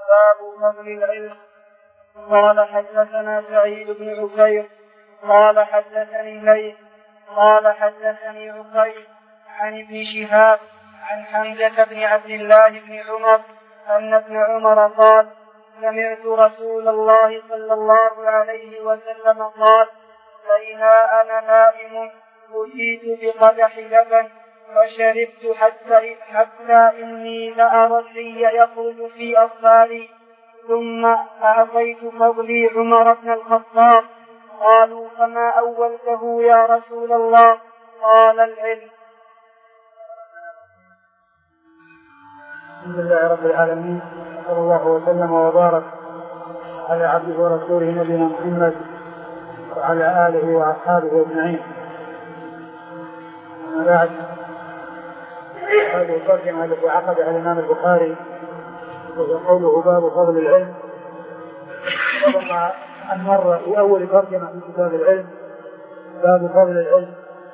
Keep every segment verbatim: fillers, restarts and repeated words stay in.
باب فضل العلم. قال حدثنا سعيد بن عكير قال حدثني الليث قال حدثني عقيل عن ابن شهاب عن حمزة بن عبد الله بن عمر أن ابن عمر قال سمعت رسول الله صلى الله عليه وسلم قال فإذا أنا نائم أتيت بقدح لبن فشربت حتى, حتى إني لأرى الري يخرج في أصفاري ثم أعطيت فضلي عمر بن الخطاب. قالوا فما أولته يا رسول الله؟ قال العلم. الحمد لله رب العالمين صلى الله وسلم وبارك على عبده ورسوله نبينا محمد وعلى آله وأصحابه أجمعين. أما بعد، هذه الترجمة التي عقدها الإمام البخاري وهي قوله باب فضل العلم. ربما أن مر في أول ترجمة في كتاب العلم باب فضل العلم،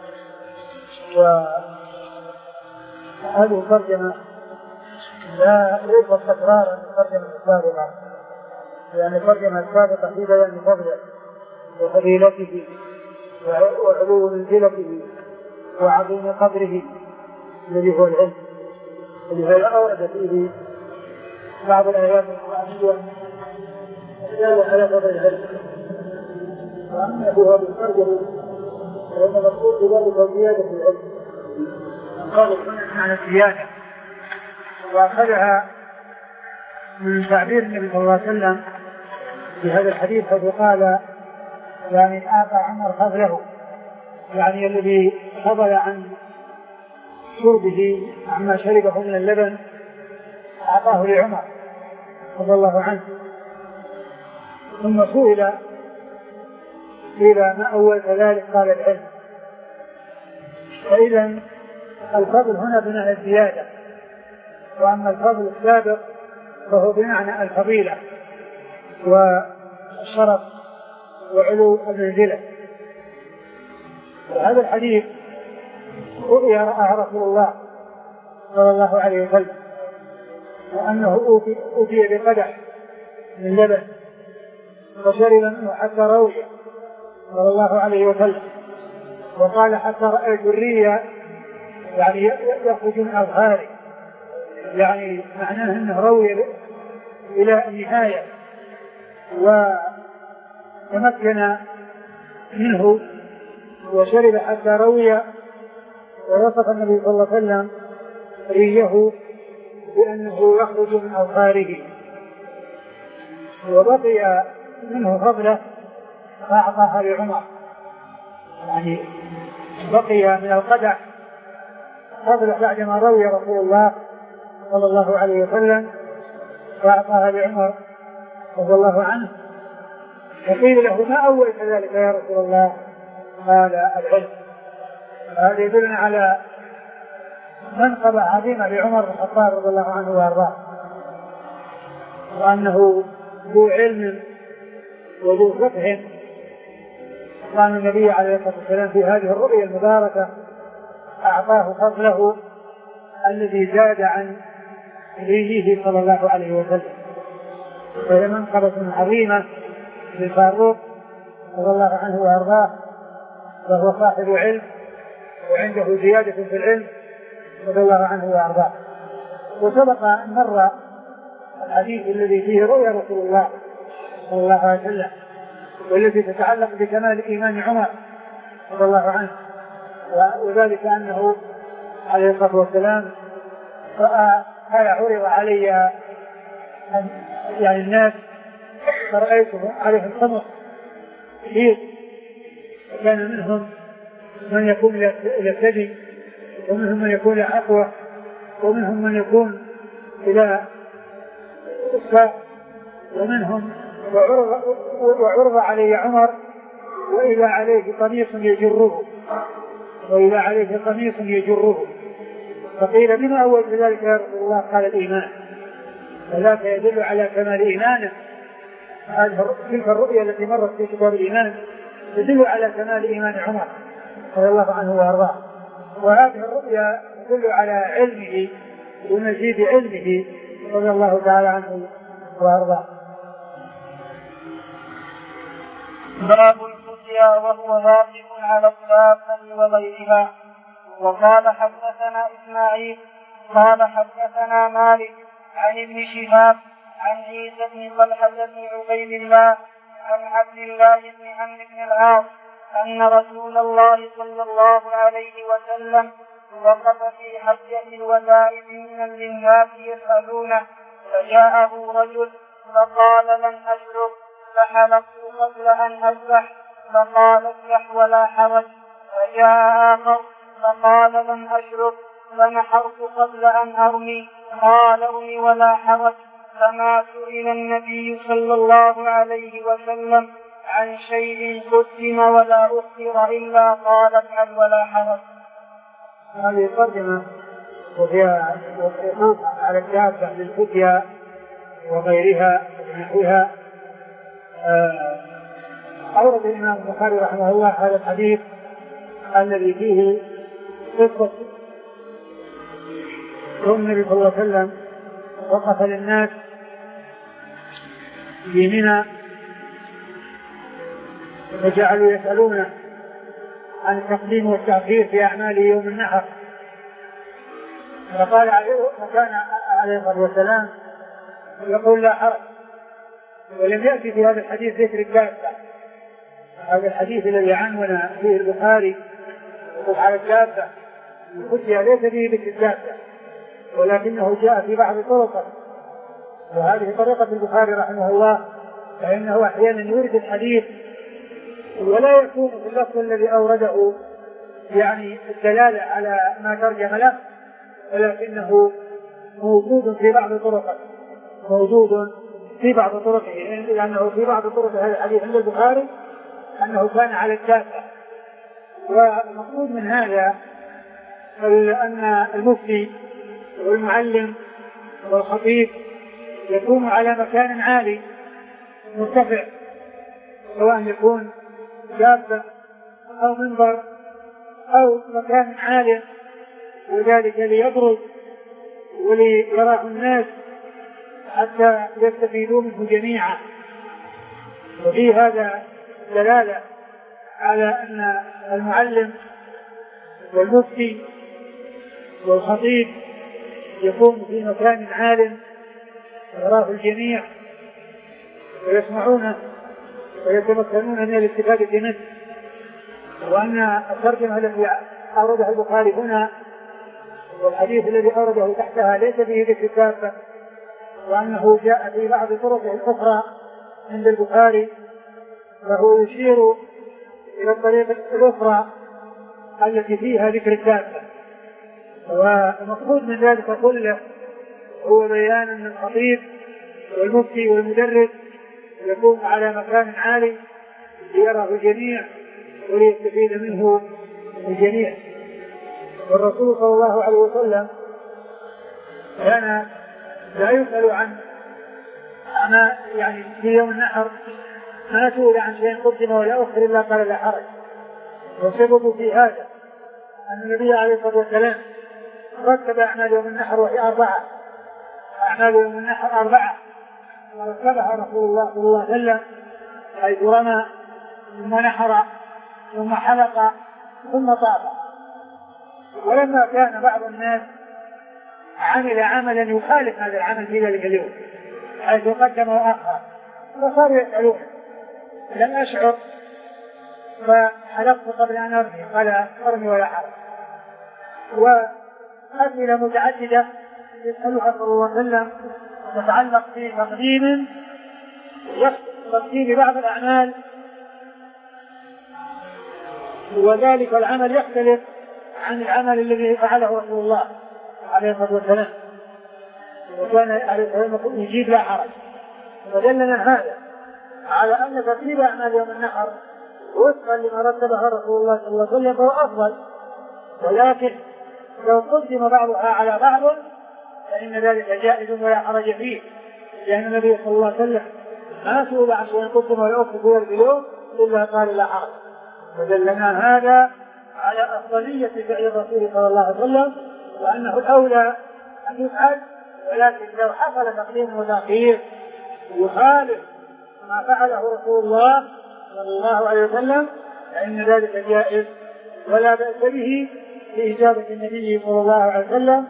وهذه الترجمة لا يوجد تكرارا من الترجمة السابقة، لأن الترجمة السابقة في بيان فضله وفضيلته وعلو منزلته وعظيم قدره الذي هو العلم، ولهذا أورد فيه بعض الآيات القرآنية الدالة على فضل العلم، وأما هو بالترجمة فإن المقصود بذلك زيادة العلم. قالوا هنا معنى الزيادة، وأخذها من تعبير النبي صلى الله عليه وسلم في هذا الحديث، حيث قال يعني أعطى عمر فضله، يعني الذي فضل عن شربه عما شربه من اللبن أعطاه لعمر رضي الله عنه. ثم سئل إلى ما أول ذلك قال العلم. فإذا الفضل هنا بمعنى الزيادة، وأما الفضل السابق فهو بمعنى الفضيلة والشرف وعلو المنزلة. وهذا الحديث رؤيا رأى رسول الله صلى الله عليه وسلم، وأنه أتي بقدح من لبن فشرب منه حتى روي صلى الله عليه وسلم، وقال حتى رأيت الرية يعني يخرج من أظهاري، يعني معناه أنه روي إلى النهاية وتمكن منه وشرب حتى روي. ووصف النبي صلى الله عليه وسلم ريه بأنه يخرج من أظهاره، وبقي منه فضله فأعطاها لعمر، يعني بقي من القدح فضله بعدما روي رسول الله صلى الله عليه وسلم فأعطاها لعمر رضي الله عنه. فقيل له ما أول كذلك يا رسول الله؟ قال العلم. هذا يدلنا على منقبة عظيمة لعمر بن الخطاب رضي الله عنه وارضاه، وأنه ذو علم وذو فقه. قال النبي عليه الصلاة والسلام في هذه الرؤيا المباركة أعطاه فضله الذي زاد عن ريه صلى الله عليه وسلم. فهي منقبة عظيمة للفاروق رضي الله عنه وارضاه، فهو صاحب علم وعنده زيادة في العلم رضي الله عنه وارضاه. وسبق أن مر الحديث الذي فيه رؤيا رسول الله صلى الله عليه وسلم، والتي تتعلق بكمال إيمان عمر رضي الله عنه، وذلك أنه عليه الصلاة والسلام رأى قال عرض علي يعني الناس فرأيته عليهم خمر كثير، كان منهم من يكون إلى الثدي، ومنهم من يكون إلى حقوة، ومنهم من يكون إلى الساق، ومنهم وعرض, وعرض علي عمر وإذا عليه قميص يجره وإذا عليه قميص يجره. فقيل بما أول ذلك يا رسول الله؟ قال الإيمان. وذاك يدل على كمال إيمانه. تلك الرؤيا التي مرت في كتاب الإيمان تدل على كمال إيمان عمر رضي الله عنه وارضاه، وهذه الرؤيا تدل على علمه ومزيد علمه رضي الله تعالى عنه وأرضاه. باب الفتيا وهو واقف على الدابة وغيرها. وقال حدثنا إسماعيل قال حدثنا مالك عن ابن شهاب عن عيسى بن طلحة بن عبيد الله عن عبد الله بن عمرو بن العاص أن رسول الله صلى الله عليه وسلم وقف في حجة الوداع من للناس يسألونه فجاءه رجل فقال لن أشرب فحلقت قبل أن أذبح فقال اذبح ولا حرج. فجاء آخر فقال لن أشرب فنحرت قبل أن أرمي قال ارمي ولا حرج. فما سئل النبي صلى الله عليه وسلم عن شيء قدم ولا أخر إلا قال افعل ولا حرج. هذه الترجمة وفيها وقوف على الدابة للفتيا وغيرها ونحوها. أورد الإمام البخاري رحمه الله هذا الحديث الذي فيه قصة كون النبي صلى الله عليه وسلم وقف للناس في منى فجعلوا يسألونه عن التقديم والتأخير في أعمال يوم النحر. فقال فكان عليه الصلاة والسلام يقول لا حرج. ولم يأتي في هذا الحديث ذكر الدابة. هذا الحديث الذي عنون فيه البخاري وقف على الدابة الفتيا ليس فيه ذكر الدابة ولكنه جاء في بعض طرقه. وهذه طريقة البخاري رحمه الله فإنه أحيانا يورد الحديث ولا يكون في اللفظ الذي أورده يعني الدلالة على ما ترجم له ولكنه موجود في بعض طرقه موجود في بعض طرقه لأنه في بعض طرق هذا الحديث عند البخاري أنه كان على الدابة. والمقصود من هذا أن المفتي والمعلم والخطيب يكون على مكان عالي مرتفع سواء يكون دابة أو منبر أو مكان عالي وذلك ليبرز وليراه الناس حتى يستفيدوا منه جميعا. وفي هذا دلالة على أن المعلم والمفتي والخطيب يكون في مكان عال يراه الجميع ويسمعونه ويتمكنون من الاستفادة منه. وأن الترجمة التي أوردها البخاري هنا والحديث الذي أورده تحتها ليس فيه ذكر الدابة وأنه جاء في بعض طرقه الأخرى عند البخاري فهو يشير إلى الطريقة الأخرى التي فيها ذكر الدابة. والمقصود من ذلك كله هو بيان أن الخطيب والمفتي والمدرس يكون على مكان عالي ليراه الجميع وليستفيد منه الجميع. والرسول صلى الله عليه وسلم كان لا يسأل عن ما يعني في يوم النحر ما سئل عن شيء قدم ولا أخر إلا قال لا حرج. والسبب في هذا أن النبي عليه الصلاة والسلام رتب أعمال يوم النحر وهي أربعة. أعمال يوم النحر أربعة ورتبها رسول الله صلى الله عليه وسلم حيث رمى ثم نحر ثم حلق ثم طاف. ولما كان بعض الناس عمل عملا يخالف هذا العمل في ذلك اليوم حيث قدم وأخر فصاروا يسألون لم أشعر فحلقت قبل أن أرمي قال أرمي ولا حرج. وأسئلة متعددة يسألها صلى الله عليه وسلم تتعلق في تقديم تقديم بعض الأعمال وذلك العمل يختلف عن العمل الذي فعله رسول الله عليه الصلاة والسلام وكان عليه الصلاة والسلام يجيب لا حرج. ودلنا هذا على أن ترتيب أعمال يوم النحر وفقا لما رتبها رسول الله صلى الله عليه وسلم فهو أفضل. ولكن لو قدم بعضها على بعض فإن ذلك جائز ولا حرج فيه لأن النبي صلى الله عليه وسلم ما سئل عن شيء قدم ولا أخر في اليوم إلا قال لا حرج. فدلنا هذا على أفضلية فعل الرسول صلى الله عليه وسلم وأنه الأولى أن يفعل. ولكن لو حصل تقديم وتأخير يخالف ما فعله رسول الله صلى الله عليه وسلم فإن ذلك جائز ولا بأس به لإجابة النبي صلى الله عليه وسلم،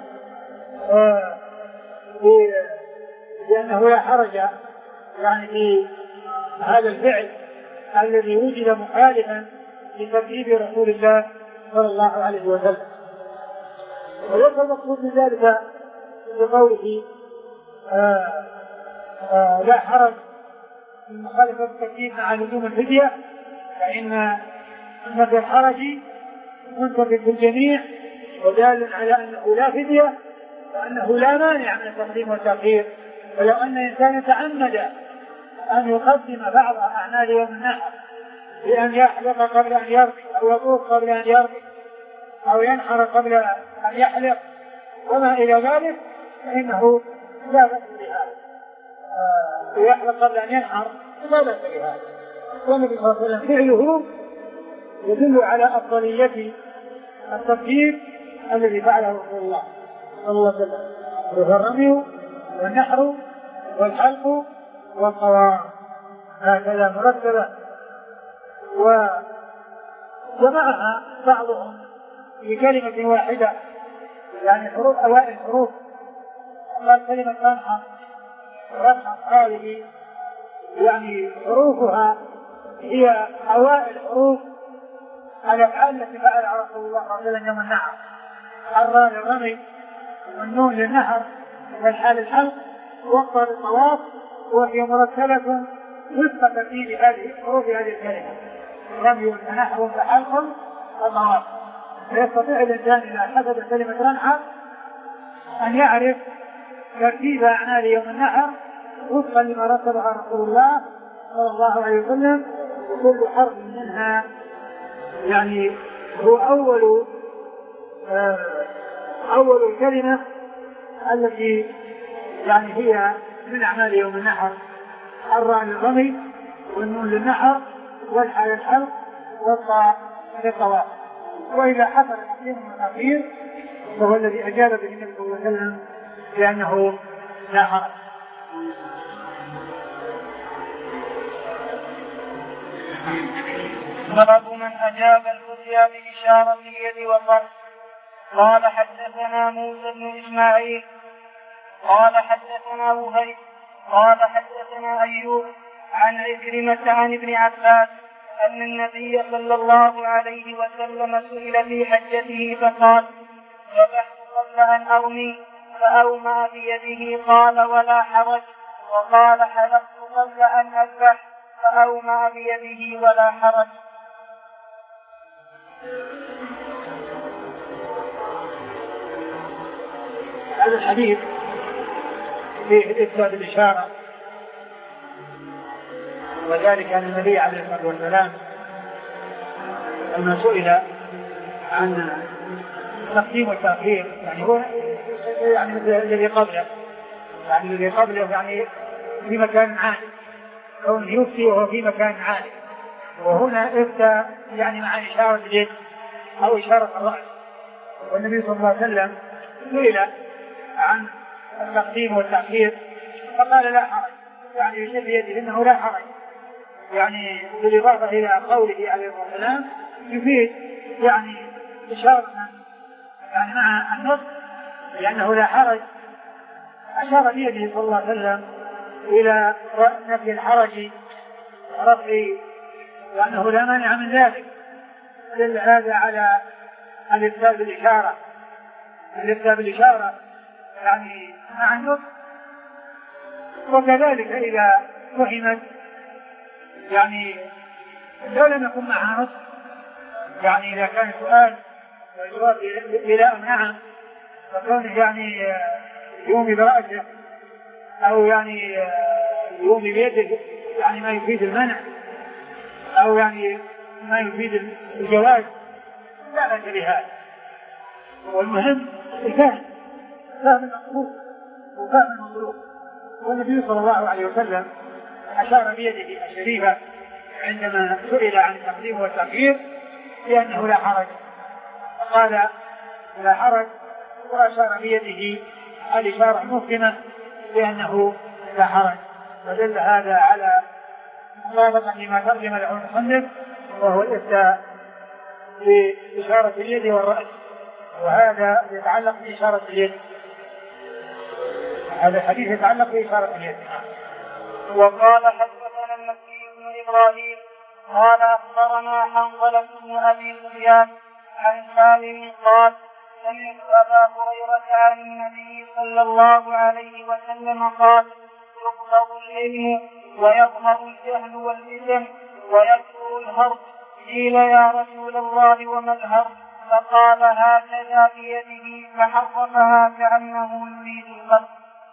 لأنه لا حرج يعني في هذا الفعل الذي وجد مخالفا لترتيب رسول الله صلى الله عليه وسلم. وليس المقصود من ذلك بقوله آه آه لا حرج في مخالفة الترتيب مع لزوم الفدية، فإن نفي الحرج منتفع في الجميع ودال على أنه لا فدية وأنه لا مانع من التقديم والتأخير. ولو أن إنسان تعمد أن يقدم بعض أعمال يوم النحر بأن يحلق قبل أن يرقي أو يطوف قبل أن يرقي أو ينحر قبل أن يحلق وما إلى ذلك فإنه لا بأس بهذا، ويحلق قبل أن ينحر لا بأس بهذا. والنبي صلى الله عليه وسلم فعله يدل على أفضلية الترتيب الذي فعله رسول الله صلى الله عليه وسلم، وهو الرمي والنحر والحلق والطواف هكذا مرتبة. وجمعها بعضهم بكلمة واحدة يعني حروف أوائل الحروف، قال كلمة رمحة رمحة هذه يعني حروفها هي أوائل حروف الأفعال التي فعلها رسول الله صلى الله عليه وسلم يوم النحر، الراء للرمي والنون للنحر والحال الحلق والطاء للطواف، وهي مرتبة وفق ترتيب هذه حروف هذه الكلمة رمي ونحر وحلق وطواف. فيستطيع الإنسان إذا حسب كلمة رمحة أن يعرف ترتيب أعمال يوم النحر وفقا لما رتبها رسول الله صلى الله عليه وسلم، وكل حرف منها يعني هو أول آه أول الكلمة التي يعني هي من أعمال يوم النحر، الراء للرمي والنون للنحر والحال الحلق والطاء للطواف. وإذا حصل تقديم والتأخير فهو الذي أجاب به النبي صلى الله عليه وسلم لأنه لا حرج. باب من أجاب الفتيا بإشارة اليد وصرف. قال حدثنا موسى بن إسماعيل قال حدثنا وهيب قال حدثنا أيوب عن عكرمة عن ابن عباس أن النبي صلى الله عليه وسلم سئل في حجته فقال: ذبحت قبل أن أرمي فأومأ بيده قال: ولا حرج. وقال: حلقت قبل أن أذبح فأومأ بيده ولا حرج. هذا الحديث فيه إثبات الإشارة، وذلك أن النبي عليه الصلاة والسلام لما سئل عن التقديم والتأخير يعني هو يعني الذي قبله يعني الذي قبله يعني في مكان عالي أو يفتي وهو في مكان عالي، وهنا افتى يعني مع إشارة اليد أو إشارة الرأس. والنبي صلى الله عليه وسلم سئل عن التقديم والتأخير فقال: لا حرج، يعني يشير بيده إنه لا حرج، يعني بالإضافة إلى قوله عليه الصلاة والسلام يفيد يعني إشارة يعني مع النص لأنه لا حرج. أشار بيده صلى الله عليه وسلم إلى نفي الحرج رفع وأنه لا مانع من ذلك، دل هذا على الإفتاء بالإشارة الإفتاء بالإشارة يعني مع النص. وكذلك إذا فهمت يعني لو لم يكن معها نص، يعني إذا كان سؤال والجواب بلا نعم فكونه يعني يومي برأسه أو يعني يومي بيده يعني ما يفيد المنع أو يعني ما يفيد الجواز لا بأس بهذا. والمهم الفهم فهم المقصود وفهم المطلوب. والنبي صلى الله عليه وسلم أشار بيده الشريفة عندما سئل عن التقديم والتأخير لأنه لا حرج، قال: لا حرج، وأشار بيده الإشارة المحكمة لأنه لا حرج. فدل هذا على مطابقة لما ترجم له المصنف، وهو الإفتاء بإشارة اليد والرأس، وهذا يتعلق بإشارة اليد، هذا الحديث يتعلق بإشارة اليد. وقال حدثنا المكي بن إبراهيم قال أخبرنا حنظلة بن أبي سفيان عن سالم قال سمعت أبا هريرة عن النبي صلى الله عليه وسلم قال يقبض العلم ويظهر الجهل والفتن ويكثر الهرج. قيل يا رسول الله وما الهرج؟ فقال هكذا بيده فحرفها كأنه يريد القتل.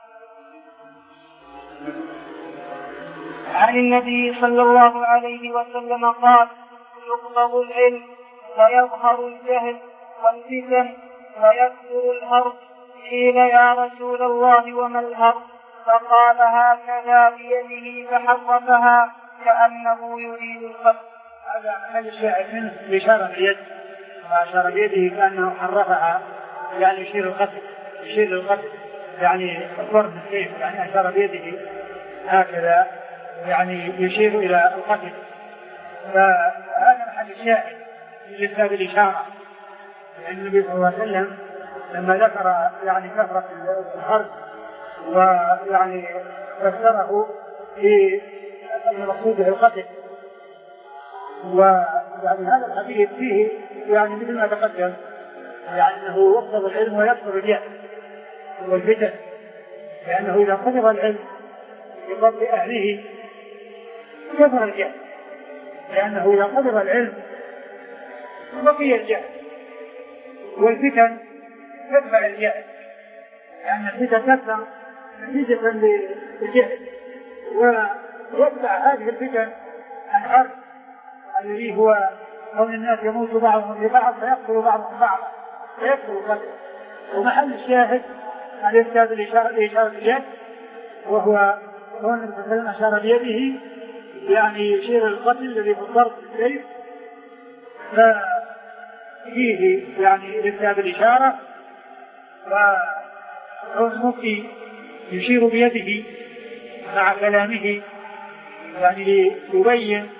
عن النبي صلى الله عليه وسلم قال يقبض العلم ويظهر الجهل والفتن ويكثر الهرج. قيل يا رسول الله وما الهرج؟ فقال هكذا بيده فحرفها كأنه يريد القتل. هذا محل الشاهد منه بإشارة اليد، وأشار بيده كأنه حرفها يعني يشير القتل، يشير القتل يعني ضرب السيف، يعني أشار بيده هكذا يعني يشير إلى القتل. فهذا محل الشاهد في كتاب الإشارة، لأن النبي صلى الله عليه وسلم لما ذكر يعني كثرة الحرب ويعني فسره في المقصود به القتل، ويعني هذا الحديث فيه يعني مثل ما تقدم يعني أنه يقبض العلم ويكثر الجهل والفتن، لأنه إذا قبض العلم بضبط أهله كثر الجهل، لأنه إذا قبض العلم بقي الجهل والفتن تتبع الجهل، لأن الفتن تتبع نتيجة للجهل، ويتبع هذه الفتن الحرب الذي هو كون الناس يموت بعضهم لبعض فيقتل بعضهم بعضا فيقتل القتل. ومحل الشاهد الإرشاد لإشارة اليد، وهو كون النبي صلى الله عليه وسلم أشار بيده يعني يشير القتل الذي في الضرب بالسيف، فيه يعني إرشاد الإشارة. وكون المفتي يشير بيده مع كلامه يعني يبين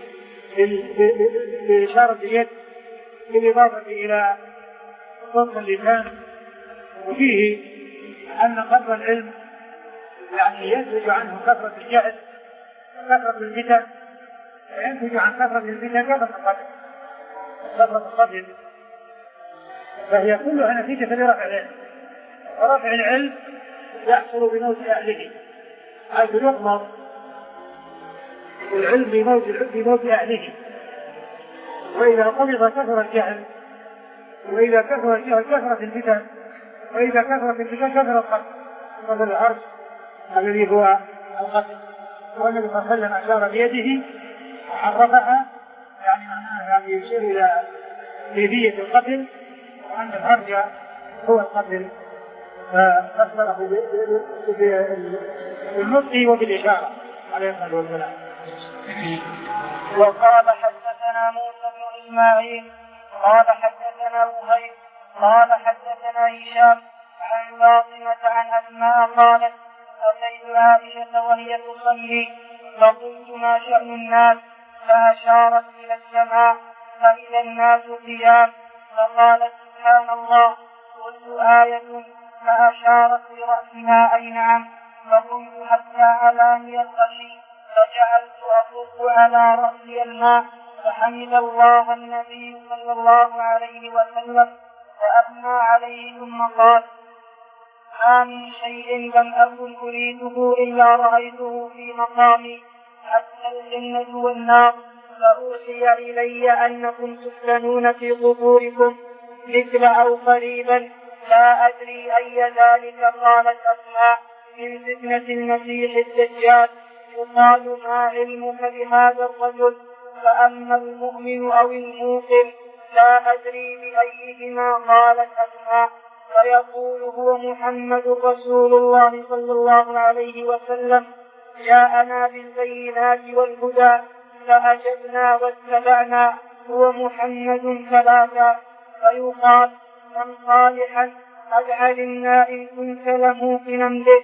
بإشارة اليد بالإضافة إلى صوت اللسان. وفيه أن قبض العلم يعني ينتج عنه كثرة الجهل كثرة الفتن، وينتج عن كثرة الفتن كثرة القتل كثرة القتل فهي كلها نتيجة لرفع العلم، ورفع العلم يحصل بموت أهله، حيث يقبض العلم بموت بموت أهله. وإذا قبض كثر الجهل، وإذا كثر الجهل كثرة الفتن، وإذا كثرت الفتن كثر القتل كثر الحرب الذي هو القتل. والنبي صلى الله عليه وسلم أشار بيده وحرفها يعني معناها يعني يشير إلى كيفية القتل، وأن الحرج هو القتل، ففسره بالنطق وبالإشارة عليه الصلاة والسلام. وقال حدثنا موسى بن إسماعيل قال حدثنا وهيب قال حدثنا هشام عن فاطمة عن أسماء قالت أتيت عائشة وهي تصلي فقلت ما شأن الناس؟ فأشارت إلى السماء فإذا الناس قيام، فقالت سبحان الله. قلت آية؟ فأشارت برأسها أي نعم. فقلت حتى علاني الخشي فجعلت أصب على رأسي الماء، فحمد الله النبي صلى الله عليه وسلم وأثنى عليه ثم قال ما من شيء لم أكن أريده إلا رأيته في مقامي حتى الجنة والنار. فأوحي إلي أنكم تفتنون في قبوركم مثل أو قريبا، لا أدري أي ذلك. قالت أسماء من فتنة المسيح الدجال. يقال ما علمك بهذا الرجل؟ فأما المؤمن أو الموقن لا أدري بأيهما. قالت أسماء فيقول هو محمد رسول الله صلى الله عليه وسلم جاءنا بالبينات والهدى فأجبنا واتبعنا، هو محمد ثلاثا. فيقال من صالحا قد علمنا إن كنت لموقنا به.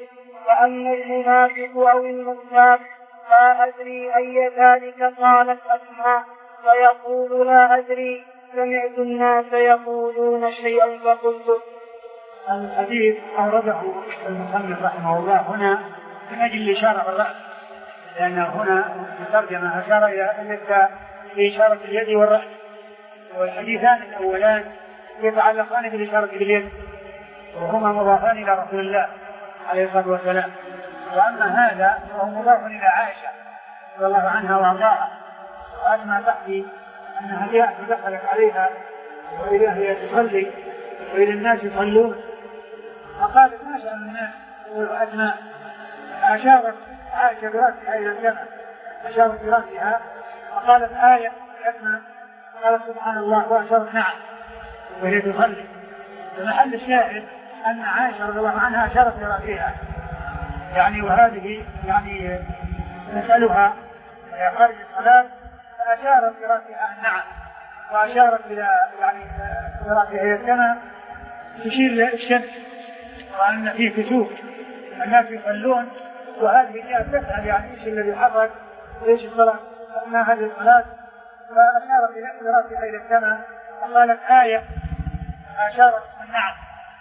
وأما المنافق أو المرتاب لا أدري أي ذلك قالت أسماء فيقول لا أدري سمعت الناس يقولون شيئا فقلت. الحديث أورده المصنف رحمه الله هنا من أجل الإشارة بالرأس، لأن هنا الترجمة أشار إلى إشارة اليد والرأس، والحديثان الأولان يتعلقان بالإشارة باليد وهما مضافان إلى رسول الله عليه الصلاة والسلام. وأما هذا فهو مضاف إلى عائشة رضي الله عنها وأرضاها، وأسمع تحكي أنها جاءت ودخلت عليها وإذا هي تصلي وإذا الناس يصلون، فقالت ما شاء الناس وأسماء أشارت عائشة برأسها إلى الجنة، أشارت برأسها فقالت آية أسماء قالت سبحان الله وأشارت نعم وهي تصلي. فمحل الشاهد أن عائشة رضي الله عنها أشارت برأسها يعني، وهذه يعني نسألها خارج الصلاة فأشارت برأسها نعم، وأشارت إلى يعني برأسها إلى السماء تشير إلى الشمس وأن فيه كسوف الناس يصلون، وهذه جاءت تسأل يعني إيش الذي حصل إيش الصلاة أثناء هذه الصلاة، فأشارت إلى برأسها إلى السماء فقالت آية أشارت نعم.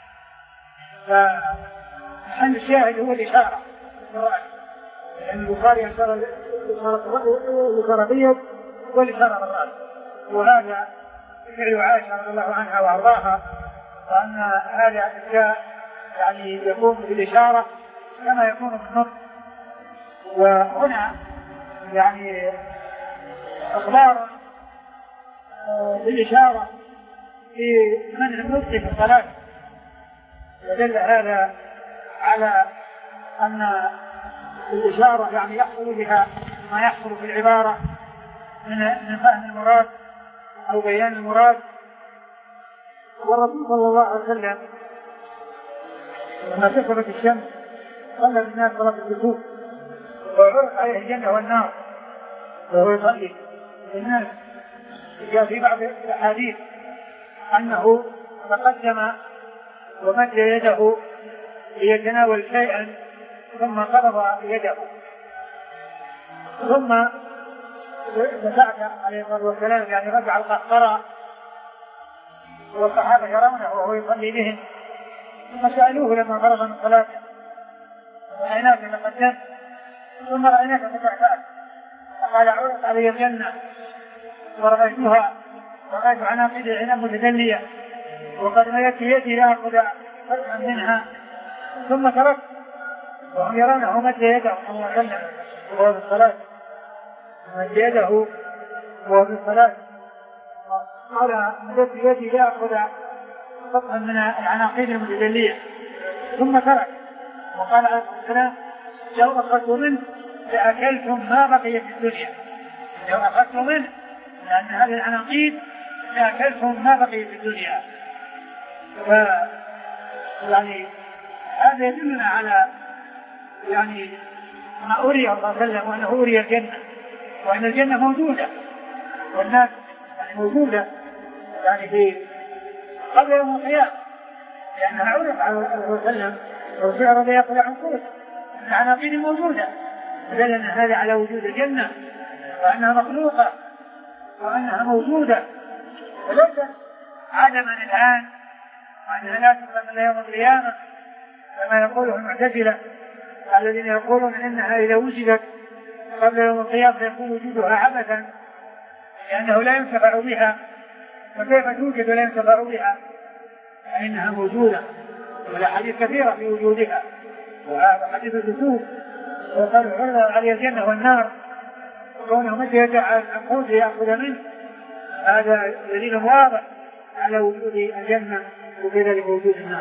فمحل الشاهد هو الإشارة بالرأس، لأن البخاري أشار الإشارة باليد والإشارة بالرأس، وهذا فعل عائشة رضي الله عنها وأرضاها، وأن هذا الأشياء يعني يكون بالإشارة كما يكون بالنطق. وهنا يعني أخبار بالإشارة في منع النطق في الصلاة، ودل هذا على أن الإشارة يعني يحصل بها ما يحصل في العبارة من فهم المراد أو بيان المراد. والرسول صلى الله عليه وسلم لما كسفت الشمس صلى الناس صلاة الكسوف وعرض عليه الجنة والنار وهو يصلي الناس. جاء في بعض الأحاديث أنه تقدم ومد يده ليتناول شيئا ثم قبض يده ثم تساعد عليه الصلاة والسلام يعني رجع القهقرة والصحابة يرونه وهو يصلي بهم، ثم سألوه لما فرغ من صلاته رأيناك تقدمت ثم رأيناك تتعتعت، فقال عرضت علي الجنة ورأيتها ورأيت عناقيد العنب متدلية وقد ملكت يدي لأخذ فتحا منها ثم تركت وهم يرونه مد يده صلى الله عليه وسلم وهو في الصلاة، مد يده وهو في الصلاة قال مدت يدي لأخذ فتحا من العناقيد المتدلية ثم ترك، وقال عليه الصلاة والسلام لو أخذت منه لأكلتم ما بقي في الدنيا، لو أخذت منه لأن هذه العناقيد لأكلتم ما بقي في الدنيا. ف يعني هذا يدلنا على يعني ما أري الله وسلم وأنه أري الجنة وأن الجنة موجودة والناس يعني موجودة يعني في قبل يوم القيامة، لأنها عرف على الله وسلم وسعر بيقضي عن قوس العناقيد موجودة، فدلنا هذا على وجود الجنة وأنها مخلوقة وأنها موجودة وليس عدما الآن وأنها لا تقبل إلى يوم القيامة كما يقوله المعتزلة الذين يقولون إنها إذا وجدت قبل يوم القيامة يكون وجودها عبثا لأنه لا ينتفع بها، وكيف توجد ولا ينتفع بها فإنها موجودة والأحاديث كثيرة في وجودها، وهذا حديث الكسوف وقال عرض عليه الجنة والنار وكونه متى يدعى العنقود ليأخذ منه، هذا دليل واضح على وجود الجنة وكذلك وجود النار.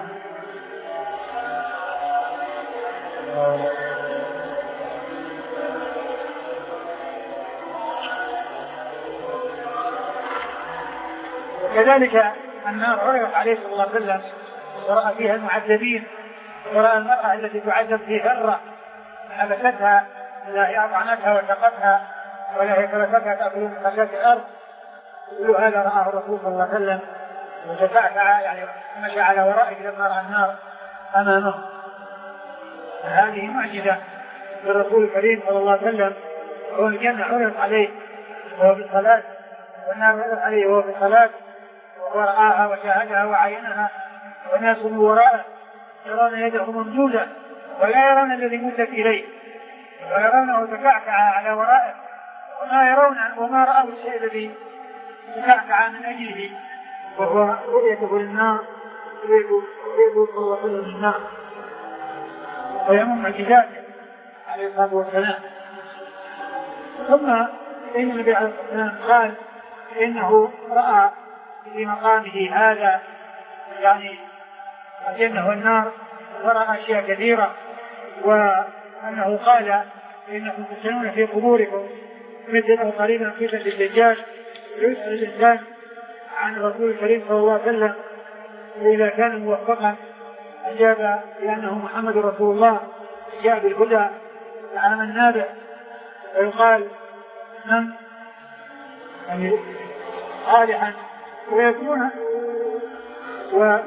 وكذلك النار عرضت عليه صلى الله عليه وسلم ورأى فيها المعذبين، ورأى المرأة التي تعذب في هرة حبستها لا هي أطعمتها وسقتها ولا هي تركتها تأكل من خشاش الأرض، كل هذا رآه الرسول صلى الله عليه وسلم وتتعتع يعني مشى على ورائه لما رأى النار أمامه. هذه معجزة للرسول الكريم صلى الله عليه وسلم، وهو الجنة عرض عليه وهو في الصلاة، والنار عرض عليه وهو في الصلاة، وهو رآها وشاهدها وعينها، والناس من وراءه يرون يده ممدودة ولا يرون الذي مدت إليه، ويرونه تكعكع على ورائه، وما يرون وما رأوا الشيء الذي تكعكع من أجله، وهو رؤيته للنار، رؤيته صلى الله عليه وسلم للنار، ويمم معجزاته عليه الصلاة والسلام. ثم إن النبي عليه الصلاة والسلام قال إنه رأى في مقامه هذا يعني الجنة والنار، ورأى أشياء كثيرة، وأنه قال إنكم تسألون في قبوركم مثل قريبا فتنة الدجال، يسأل الإنسان عن الرسول الكريم صلى الله عليه وسلم، وإذا كان موفقا أجاب بأنه محمد رسول الله جاء بالهدى العالم النابع، ويقال من يعني صالحا ويكون و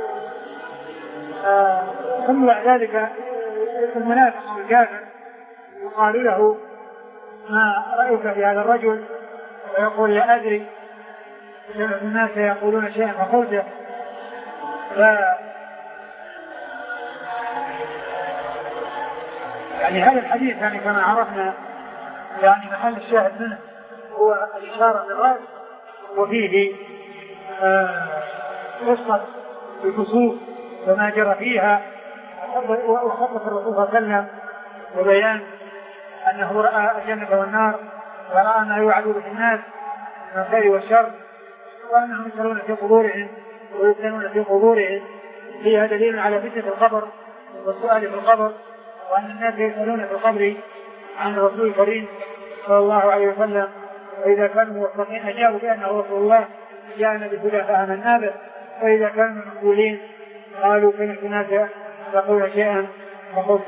آه ثم بعد ذلك المنافق والكافر يقال له ما رأيك في هذا الرجل، ويقول لا أدري، الناس يقولون شيئا فقلته. ف يعني هذا الحديث يعني كما عرفنا يعني محل الشاهد منه هو الإشارة للرأس، وفيه قصة آه الكسوف وما جرى فيها، وخطة الرسول صلى الله عليه وسلم وبيان أنه رأى الجنة والنار، ورأى ما يوعد به الناس من الخير والشر، وأنهم يسألون في قبورهم ويفتنون في قبورهم. فيها دليل على فتنة القبر والسؤال في القبر، وأن الناس يسألون في القبر عن الرسول الكريم صلى الله عليه وسلم، وإذا كانوا موفقين أجابوا بأنه رسول الله جاءنا بالهدى فآمنا به، وإذا كانوا مقبولين قالوا سمعت ناس يقول شيئا فقلت.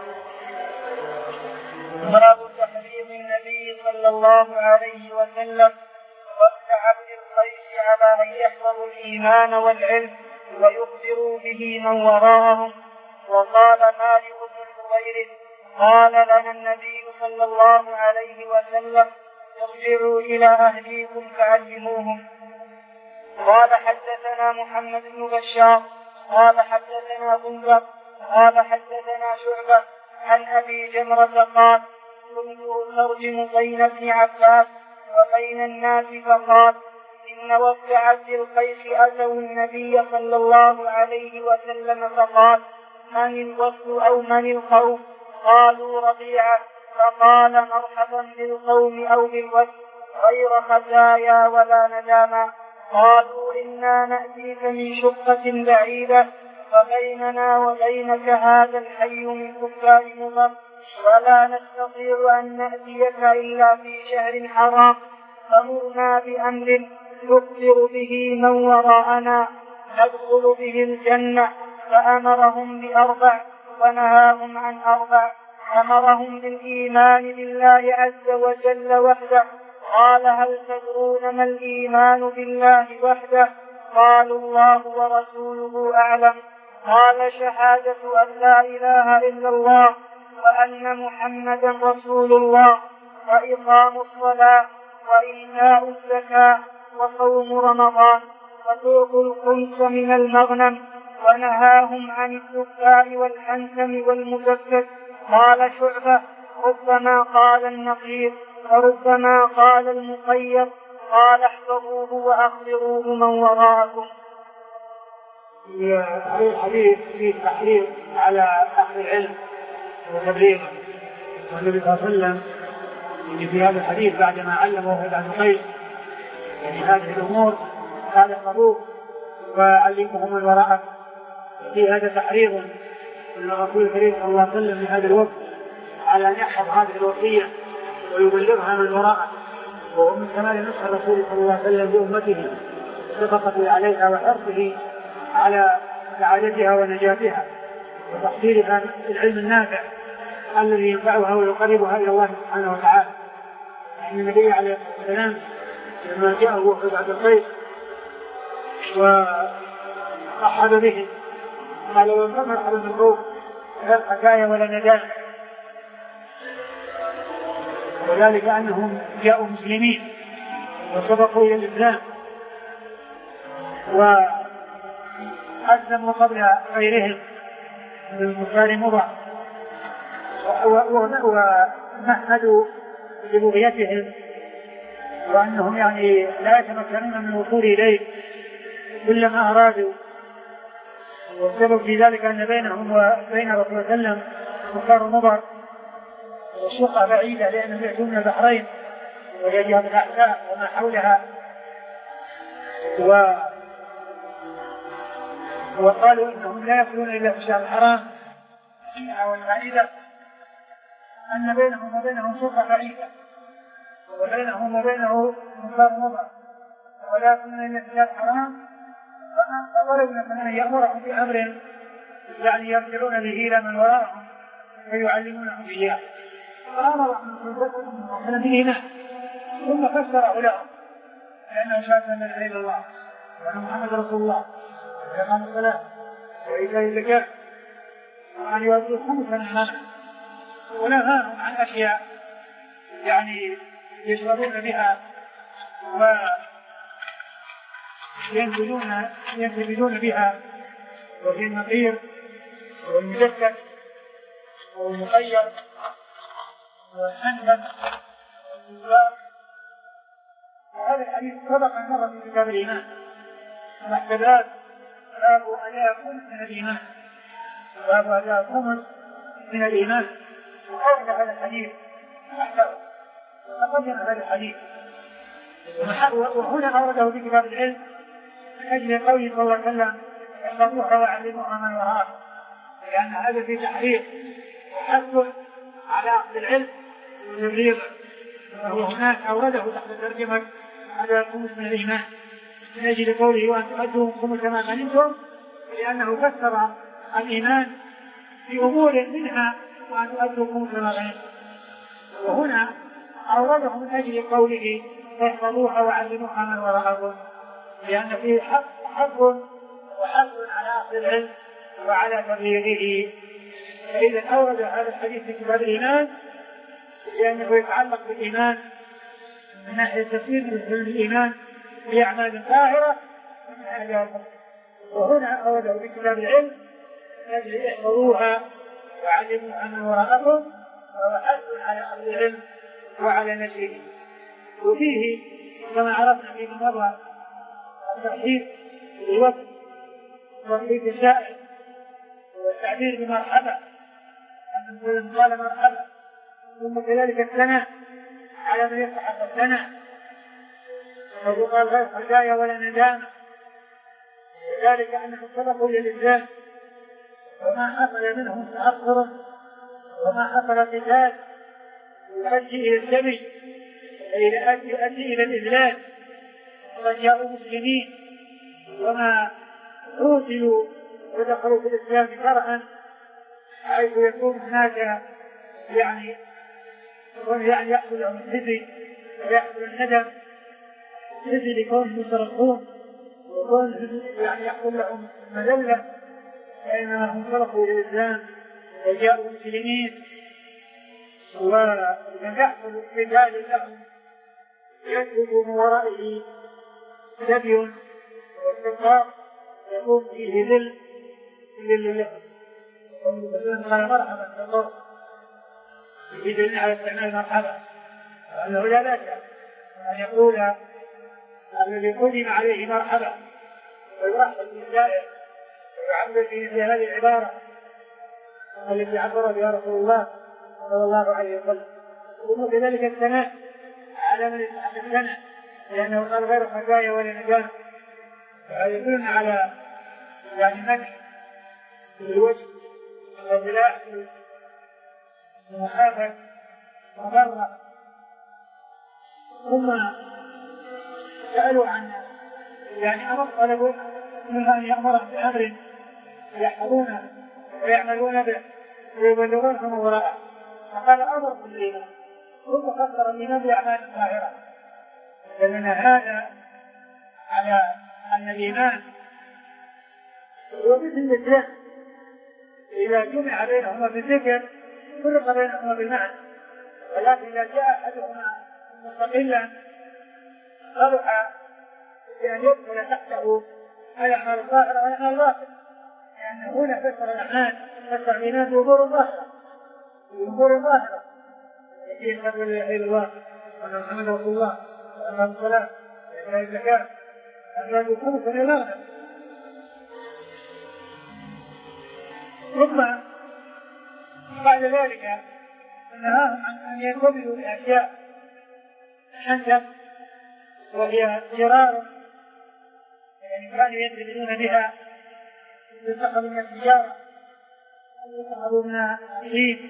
باب تحريض النبي صلى الله عليه وسلم وابن عبد القيس على أن يحفظوا الإيمان والعلم ويخبروا به من وراءهم. وقال مالك بن الحويرث قال لنا النبي صلى الله عليه وسلم ارجعوا إلى أهليكم فعلموهم. قال حدثنا محمد بن بشار قال حدثنا غندر قال حدثنا شعبة عن أبي جمرة قال كنت أترجم بين ابن عباس وبين الناس فقال إن وفد عبد القيس أتوا النبي صلى الله عليه وسلم فقال من الوفد أو من القوم؟ قالوا ربيعة. فقال مرحبا بالقوم أو بالوفد غير خزايا ولا نداما. قالوا إنا نأتيك من شقة بعيدة وبيننا وبينك هذا الحي من كفار مضر، ولا نستطيع أن نأتيك إلا في شهر حرام، فمرنا بأمر نخبر به من وراءنا ندخل به الجنة. فأمرهم بأربع ونهاهم عن أربع. أمرهم بالإيمان بالله عز وجل وحده. قال هل تدرون ما الإيمان بالله وحده؟ قالوا الله ورسوله أعلم. قال شهادة أن لا إله إلا الله وأن محمدا رسول الله، وإقام الصلاة وإيتاء الزكاة وصوم رمضان وسوق الخمس من المغنم. ونهاهم عن السفاء والحنتم والمزفت. قال شعبة ربما قال النقير وربما قال المخير. قال احفظوه وأخبروه من وراءكم. الحديث فيه تحريض على أخذ العلم وتبليغه، والنبي صلى الله عليه وسلم في هذا الحديث بعدما علمه ابن القيس يعني هذه الأمور قال احفظوه وعلموه من وراءكم. في هذا تحريض من الرسول الكريم صلى الله عليه وسلم من هذا الوقت على أن يحفظ هذه الوصية ويبلغها من وراءه، وهو من كمال نصح الرسول صلى الله عليه وسلم بأمته شفقته عليها وحرصه على سعادتها ونجاتها وتحصيلها العلم النافع الذي ينفعها ويقربها إلى الله سبحانه وتعالى. يعني النبي عليه الصلاة والسلام لما جاءه وفد عبد القيس ورحب به قال لهم مرحبا بالقوم لا الحكاية ولا ندامة، وذلك أنهم جاءوا مسلمين وسبقوا إلى الإسلام وأسلموا قبل غيرهم من كفار مضر، ومهدوا ببغيتهم وأنهم يعني لا يتمكنون من الوصول إليه كلما أرادوا. والسبب في ذلك أن بينهم وبين رسول الله صلى الله عليه وسلم كفار مضر والشقة بعيدة، لأنهم يأتون البحرين وهي جهة الأحساء وما حولها، و... وقالوا إنهم لا يصلون إلا في الشهر الحرام. والفائدة أن بينهم وبينهم شقة بعيدة وبينهم وبينه كفار مضر ولا يصلون إلا في الشهر الحرام، فطلبنا من أن يأمرهم بأمر يعني يرجعون به إلى من وراءهم ويعلمونهم إياه، فأمرهم بالإيمان ثم فسره لهم لأنه شهادة أن لا إله إلا الله وأن محمد رسول الله وإقام الصلاة وإيتاء الزكاة وأن يؤدوا خمسا أمانة، ونهاهم عن أشياء يعني يشربون بها وينتجون ينتجون بها، وفي النقير والمجسد والمخير والحنبل والزبار. وهذا الحديث سبق أن مر في كتاب الإيمان محتذات باب أداء خمس من الإيمان، باب أداء خمس من الإيمان، وأورد هذا الحديث محتوى وقدم هذا الحديث، وهنا أورده في كتاب العلم من أجل قوله صلى الله عليه وسلم احفظوها وعلموها من وراء، لأن هذا في تحرير وحث على أخذ العلم والتبليغ، وهو هناك أورده تحت ترجمة هذا خمس من الإيمان من أجل قوله وأن تؤدوا خمس ما غنمتم، لأنه فسر الإيمان في أمور منها وأن تؤدوا خمس ما غنمتم، وهنا أورده من أجل قوله احفظوها وعلموها من وراءكم، لأن فيه حق حق وحق على أخذ العلم وعلى تبليغه. فإذا أورد هذا الحديث في كتاب الإيمان لأنه يتعلق بالإيمان من ناحية تفسير الإيمان بأعمال ظاهرة من هذا الحق، وهنا أورده في كتاب العلم أجل احفظوها وعلموها من وراءكم، وهو حق على أخذ العلم وعلى نشره. وفيه كما عرفنا في مضى الترحيب بالوقت وترحيب الشائع والتعبير بمرحبا، أن قال مرحبا، ثم كذلك الثناء على من يستحق الثناء، وقال غير حجاية ولا ندامة، وذلك أنهم سبقوا إلى الإسلام وما حصل منهم تأخر وما حصل قتال يؤدي إلى الدم يؤدي إلى الإذلال، وقد جاءوا مسلمين وما أوتوا ودخلوا في الإسلام شرعا، حيث يكون هناك يعني يعني يحصل لهم الخزي ويحصل الندم، الخزي لكونهم يتركون وكون يعني يحصل لهم مذلة، فإنما هم فرقوا إلى الإسلام وجاءوا مسلمين، ولم يحصل قتال لهم يسلك من ورائه سبي واستقرار يكون فيه ذل ذل لهم. قال مرحبا بالله يريد على استعمال مرحبا، وأنه لا بأس أن يقول الذي قدم عليه مرحبا ويرحب بالزائر ويعبر في هذه العبارة التي عبر بها رسول الله صلى الله عليه وسلم. ثم كذلك الثناء على من يستحق الثناء، لأنه قال غير حكاية ولا ندامة، يدلون على يعني مدح بالوجه والبلاء ومخافة وضرة. ثم سألوا عن يعني أمر طلبوا منها أن يأمرهم بأمر يحفظونه ويعملون به ويبلغونه من وراءه، فقال أمر بالإيمان، ثم فسر الإيمان بأعمال ظاهرة، لأن هذا على أن الإيمان هو مثل الإسلام، إذا جمع بينهما بالذكر فرق بينهما بالمعنى، ولكن إذا جاء أحدهما مستقلا صلح بأن يدخل تحته الأعمال الظاهرة والأعمال الباطنة، لأن هنا فسر الأعمال والتعليمات بأمور ظاهرة بأمور ظاهرة التي يشهد لا إله إلا الله وأن محمدا رسول الله وأقام الصلاة وإيتاء الزكاة أسباب الخمس من المغنم. ثم بعد ذلك نهاهم عن أن ينتبهوا لأشياء حسن وهي جرار يعني كانوا ينتبهون بها يتخذوا من التجارة يتخذوا من الدين،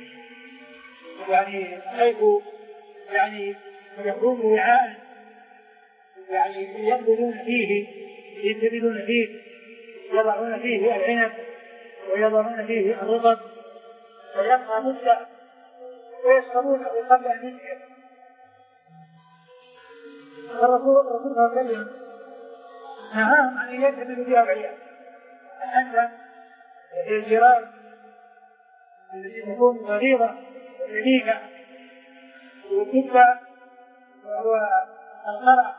يعني حيث يعني يكون وعاء يعني يقبلون فيه ينتبهون فيه يضعون فيه العنب ويضعون فيه الرطب ويبقى مدة ويشربونه قبل أن ينكر. الرسول صلى الله عليه وسلم نهاهم عن أن ينتبهوا بها العيال الحنة الجرار التي تكون صغيرة ودقيقة والكبة وهو القرع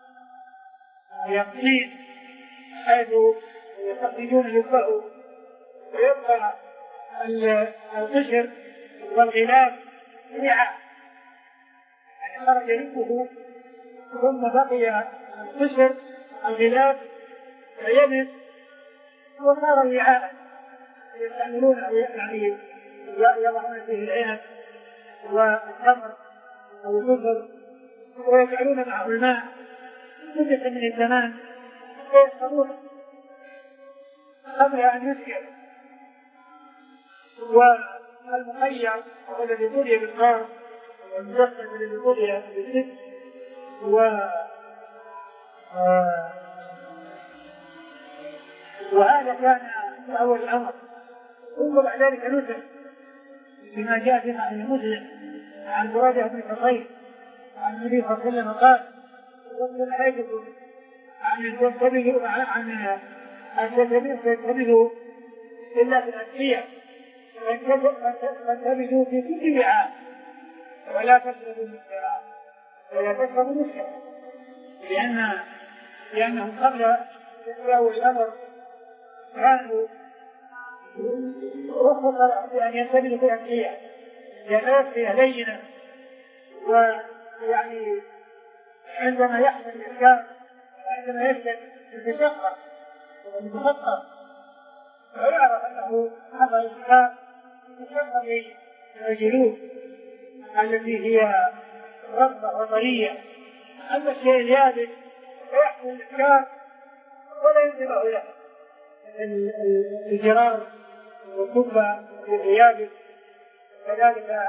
يقطين حيث يستخرجون يبقه ويبقى القشر والغلاف وعاء يعني خرج يبقه ثم بقي القشر الغلاف فيبس وصار وعاء يستعملون يعني يضعون فيه العنب والتمر أو الكفر ويجعلون معه الماء مدة من الزمان ويشربونه قبل أن يسكر. والمخير الذي بني بالقار والمدخن الذي بني بالسك و وهذا كان أول الأمر. ثم بعد ذلك نسخ بما جاء في صحيح مسلم عن برادة بن حصين عن النبي صلى الله عليه وسلم قال: وصل عليكم عن تنتبهوا عن أن تنتبهوا إلا في الأشياء فانتبهوا في كل وعاء ولا تشربوا مسكرا ولا تشربوا مسكرا لأن لأنهم قبل أول الأمر كانوا رخص بأن ينتبهوا في الأشياء لأنها فيها لينة، ويعني عندما يحصل الإسكار عندما يشتد يتشقق ويتخطر ويعرف أنه حصل الإسكار يتشقق الجلود التي هي رطبة وطرية. أما الشيء اليابس فيحصل الإسكار ولا ينتبه له الجرار والكبة واليابس. كذلك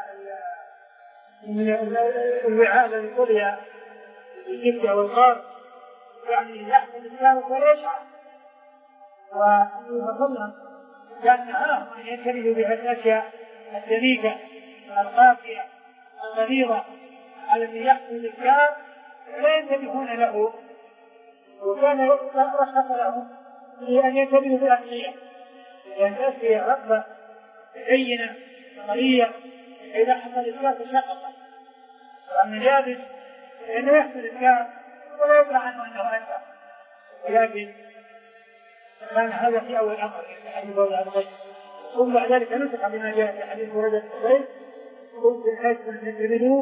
الوعاء الذي طلي بالكبة والقار يعني يحصل الإسكار ولا يشعر. وصلنا كان نهاهم أن ينتبهوا بها الأشياء الدقيقة القاسية الغليظة التي يحصل الإسكار ولا ينتبهون له، وكان رخص لهم لأن ينتبهوا بالأشياء لأن الأشياء رطبة لينة طرية إذا حصل الإسكار تشقق، وأما اليابس لأنه يحصل الإسكار ولا يدرى عنه أنه أنت. لكن كان هذا في أول أمر في حديث وضع الغيب. ثم بعد ذلك نسخ بما جاء في حديث برادة بن حصين: كنت حيث تنتبهوا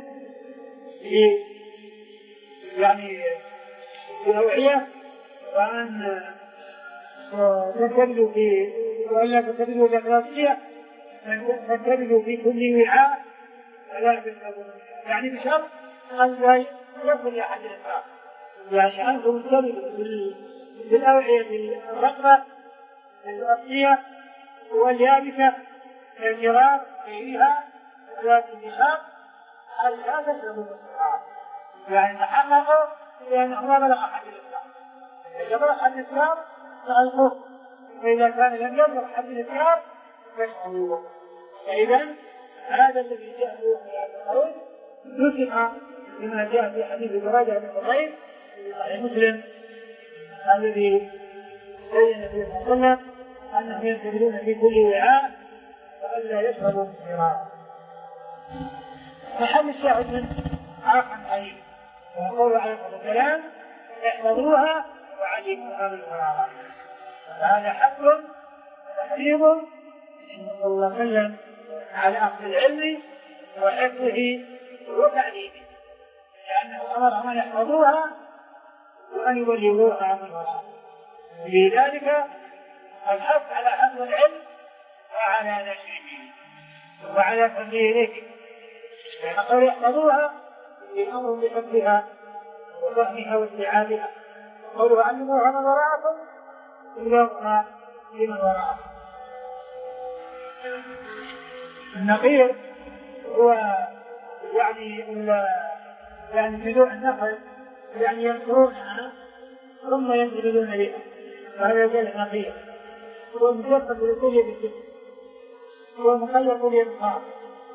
يعني بأوعية وأن تنتبهوا في وألا تنتبهوا بأخلاقية تنتبهوا في كل وعاء ولا تنتبهوا يعني بشرط أن لا يصل أحد الإسلام، يعني أنتم تنتبهوا بالأوعية الرقبة الأصلية واليابسة الجرار فيها ذات النشاط حتى تشربوا بالصحاب، يعني تحققوا لأنه ما بلغ حد الإسلام. إذا بلغ حد الإسلام فالخوف، فإذا كان لم يبلغ حد الإسلام فاشربوه. فإذا هذا الذي جاء في هذا القول نسخ بما جاء في حديث برادة بن حصين في صحيح مسلم الذي بين فيه صلى أنهم ينتظرون في كل وعاء وألا يشربوا مرارا. محل الشاهد من عاقا قريب ويقول عليه الصلاة والسلام احفظوها وعلموها بالمرارة. هذا حبل تحريض صلى الله عليه وسلم على أخذ العلم وحفظه وتعليمه، لأنه أمرهم أن يحفظوها وأن يبلغوها عن الوراء. لذلك الحث على حفظ العلم وعلى نشره وعلى تبليغه، لأن يحفظوها بأمر بحفظها وفهمها واستيعابها. قولوا علموها من وراءكم بلغوها لمن وراءكم. النقير هو يعني يعني بدون النقل يعني ينقرونها ثم ينزلون بها، وهذا جل النقير. هو مجرد لكل يد الجسم، هو مخير كل يد خاص.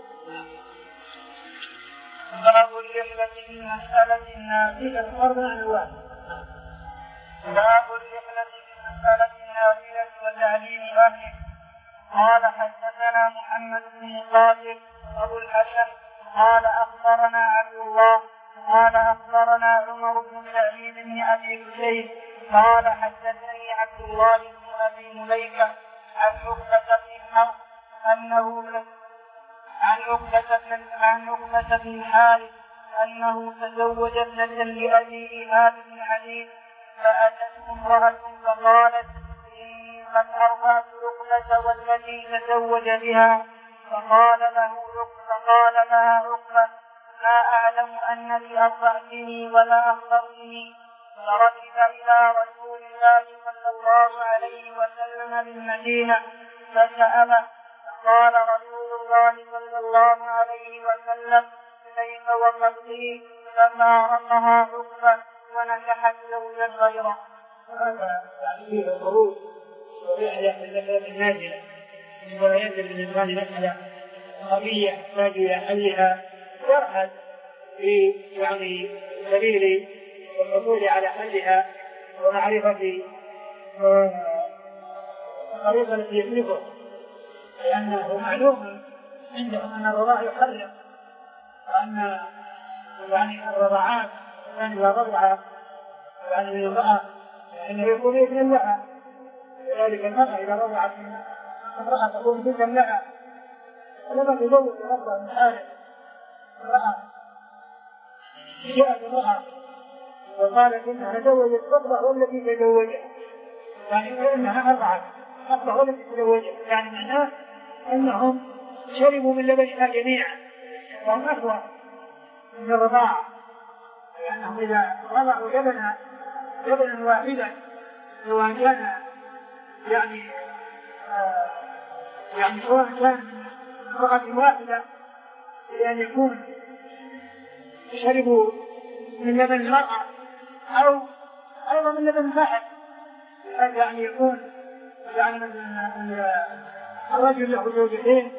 باب الرحلة في مسألة النافلة أربع أنواع. باب الرحلة في مسألة النافلة وتعليم أهله. قال حدثنا محمد بن مقاتل أبو الحسن قال أخبرنا عبد الله قال أخبرنا عمر بن سعيد بن أبي حسين قال حدثني عبد الله بن أبي مليكة عن عقبة بن الحرب أنه عن عقبة بن عن عقبة بن الحارث أنه تزوج ابنة لأبي إيهاب بن عدي، فأتته امرأة فقالت إني قد أرضعت عقبة والتي تزوج بها. فقال له فقال لها عقبة ما أعلم أنك أرضعتني ولا أخبرتني. فركب إلى رسول الله صلى الله عليه وسلم بالمدينة فسأله، قال رسول الله صلى الله عليه وسلم كيف وقفتي؟ ففارقها عقبة ونكحت زوجا غيره. هذا تعليل الخروج ورحلة من المسألة النازلة، عندما ينزل الإنسان مسألة قضية يحتاج إلى حلها يرحل في يعني سبيل الحصول على حلها ومعرفة الطريقة التي يسلكه، لأنه معلوم عندهم أن الرضاع يحرم، وأن يعني الرضاعات كان إذا رضع يعني من المرأة فإنه يكون ابنا لها، لذلك المرأة إذا رضعت من امرأة تكون بنتا لها. ولما تزوج ربها من حالة امرأة جاءت امرأة وقالت إنها تزوجت ربها والتي تزوجها، يعني إنها أرضعت ربها والتي تزوجها، يعني معناه أنهم شربوا من لبنها جميعا وهم أقوى من الرضاعة، لأنهم إذا رضعوا لبنا لبنا واحدا سواء كان يعني آه يعني سواء كان من امرأة واحدة بأن يكون شربوا من لبن المرأة أو أيضا من لبن الفحل، يعني يكون يعني من الرجل له زوجتين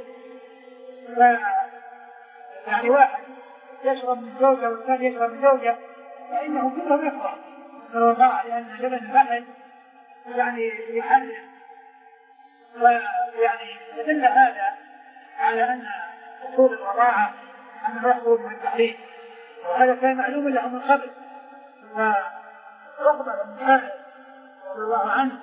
يعني واحد يشرب من زوجة والثاني يشرب من زوجة، فإنه كلهم يكره من الرضاعة، لأن لبن الفحل يعني يحرم. ويعني يدل هذا على أن أصول الرضاعة أنه يخرج من التحريم، وهذا كان معلوم له من قبل. فرغبة بن حارث رضي الله عنه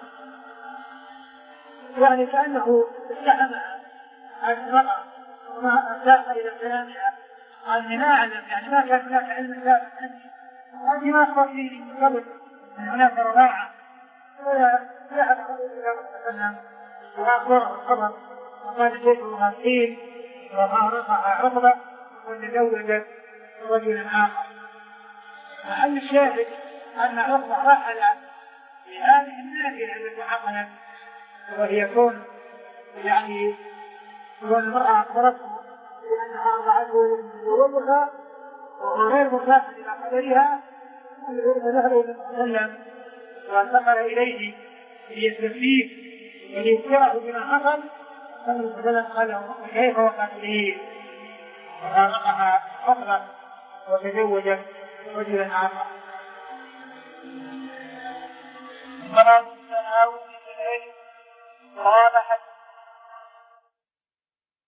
يعني كأنه اتهم عن المرأة وما أساء إلى كلامها، قال ما أعلم يعني ما كان هناك علم ثابت عني، هذه ما أخبر فيه من قبل من هناك رضاعة. ولا ذهب الرسول صلى الله عليه وسلم وأخبره الخبر وقال شيخها قيل وفارقها عقبة وتزوجت رجلا آخر. محل الشاهد أن عقبة رحل بهذه النافلة التي حصلت، وهي كون يعني كون المرأة أخبرته بأنها أرضعته وولدها وهو غير مسافر إلى قدرها، فذهب إلى وسلم وانتقل إليه ليستفيد وليذكره بما حصل. فالنبي صلى الله عليه وسلم قال له كيف وقعت به؟ ففارقها عقبة وتزوجت رجلا آخر. باب التهاون في العلم. قال